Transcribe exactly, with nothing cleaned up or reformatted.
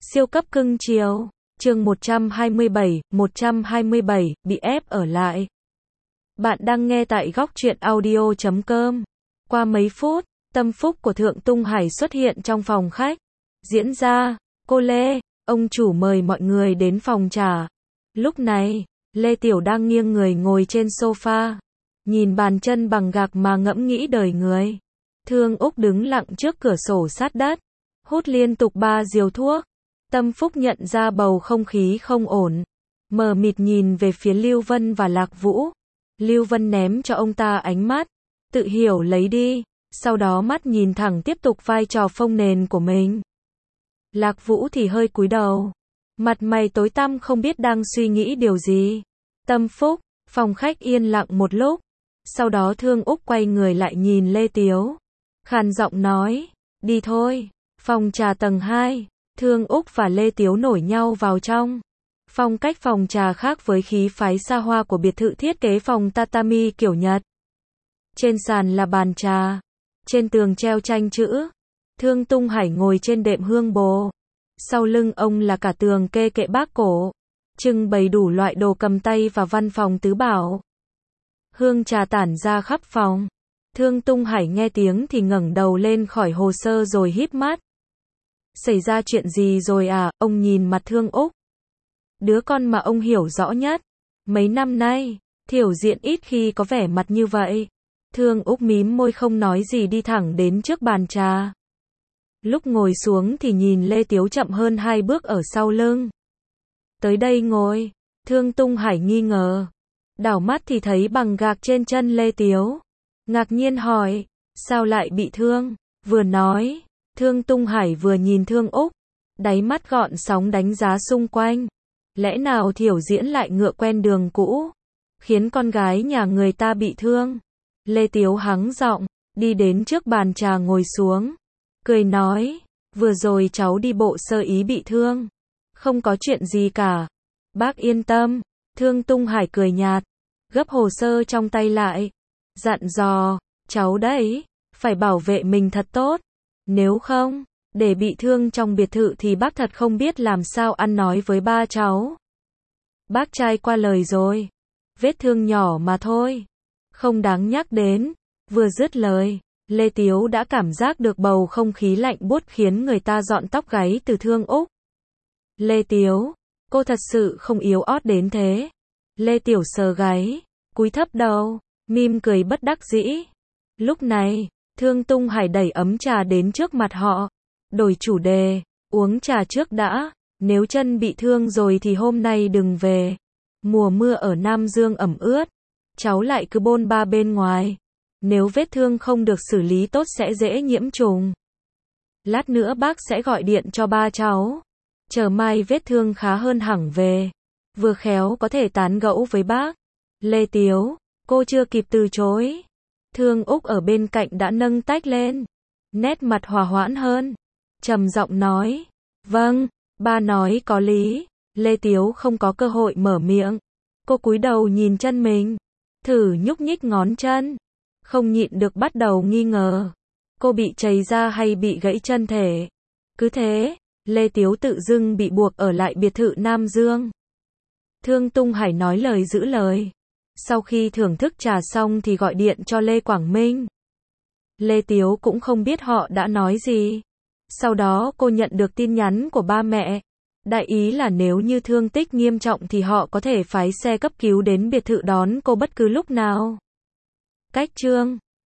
Siêu cấp cưng chiều. Chương một trăm hai mươi bảy, một trăm hai mươi bảy, bị ép ở lại. Bạn đang nghe tại góc truyện audio chấm com. Qua mấy phút, tâm phúc của Thượng Tung Hải xuất hiện trong phòng khách. Diễn ra, cô Lê, ông chủ mời mọi người đến phòng trà. Lúc này, Lê Tiểu đang nghiêng người ngồi trên sofa, nhìn bàn chân bằng gạc mà ngẫm nghĩ đời người. Thương Úc đứng lặng trước cửa sổ sát đất, hút liên tục ba diều thuốc. Tâm Phúc nhận ra bầu không khí không ổn, mờ mịt nhìn về phía Lưu Vân và Lạc Vũ. Lưu Vân ném cho ông ta ánh mắt, tự hiểu lấy đi, sau đó mắt nhìn thẳng tiếp tục vai trò phông nền của mình. Lạc Vũ thì hơi cúi đầu, mặt mày tối tăm không biết đang suy nghĩ điều gì. Tâm Phúc, phòng khách yên lặng một lúc, sau đó Thương Úc quay người lại nhìn Lê Tiếu, khàn giọng nói, đi thôi, phòng trà tầng hai. Thương Úc và Lê Tiếu nổi nhau vào trong. Phong cách phòng trà khác với khí phái xa hoa của biệt thự thiết kế phòng tatami kiểu Nhật. Trên sàn là bàn trà, trên tường treo tranh chữ. Thương Tung Hải ngồi trên đệm hương bồ. Sau lưng ông là cả tường kê kệ bác cổ, trưng bày đủ loại đồ cầm tay và văn phòng tứ bảo. Hương trà tản ra khắp phòng. Thương Tung Hải nghe tiếng thì ngẩng đầu lên khỏi hồ sơ rồi híp mắt. Xảy ra chuyện gì rồi à? Ông nhìn mặt Thương Úc, đứa con mà ông hiểu rõ nhất. Mấy năm nay, Thiểu Diện ít khi có vẻ mặt như vậy. Thương Úc mím môi không nói gì đi thẳng đến trước bàn trà. Lúc ngồi xuống thì nhìn Lê Tiếu chậm hơn hai bước ở sau lưng. Tới đây ngồi. Thương Tung Hải nghi ngờ, đảo mắt thì thấy bằng gạc trên chân Lê Tiếu. Ngạc nhiên hỏi, sao lại bị thương? Vừa nói, Thương Tung Hải vừa nhìn Thương Úc, đáy mắt gọn sóng đánh giá xung quanh. Lẽ nào Thiểu Diễn lại ngựa quen đường cũ, khiến con gái nhà người ta bị thương? Lê Tiếu hắng giọng, đi đến trước bàn trà ngồi xuống, cười nói, vừa rồi cháu đi bộ sơ ý bị thương, không có chuyện gì cả. Bác yên tâm. Thương Tung Hải cười nhạt, gấp hồ sơ trong tay lại, dặn dò, cháu đấy, phải bảo vệ mình thật tốt. Nếu không, để bị thương trong biệt thự thì bác thật không biết làm sao ăn nói với ba cháu. Bác trai qua lời rồi, vết thương nhỏ mà thôi, không đáng nhắc đến. Vừa dứt lời, Lê Tiếu đã cảm giác được bầu không khí lạnh buốt khiến người ta giọn tóc gáy từ Thương Úc. Lê Tiếu, cô thật sự không yếu ớt đến thế. Lê Tiểu sờ gáy, cúi thấp đầu, mỉm cười bất đắc dĩ. Lúc này, Thương Tung Hải đẩy ấm trà đến trước mặt họ, đổi chủ đề, uống trà trước đã, nếu chân bị thương rồi thì hôm nay đừng về. Mùa mưa ở Nam Dương ẩm ướt, cháu lại cứ bôn ba bên ngoài, nếu vết thương không được xử lý tốt sẽ dễ nhiễm trùng. Lát nữa bác sẽ gọi điện cho ba cháu, chờ mai vết thương khá hơn hẳn về, vừa khéo có thể tán gẫu với bác. Lê Tiếu, cô chưa kịp từ chối, Thương Úc ở bên cạnh đã nâng tách lên, nét mặt hòa hoãn hơn, trầm giọng nói, vâng, ba nói có lý. Lê Tiếu không có cơ hội mở miệng, cô cúi đầu nhìn chân mình, thử nhúc nhích ngón chân, không nhịn được bắt đầu nghi ngờ, cô bị trầy da hay bị gãy chân thể. Cứ thế, Lê Tiếu tự dưng bị buộc ở lại biệt thự Nam Dương. Thương Tung Hải nói lời giữ lời. Sau khi thưởng thức trà xong thì gọi điện cho Lê Quảng Minh. Lê Tiếu cũng không biết họ đã nói gì. Sau đó cô nhận được tin nhắn của ba mẹ. Đại ý là nếu như thương tích nghiêm trọng thì họ có thể phái xe cấp cứu đến biệt thự đón cô bất cứ lúc nào. Cách chương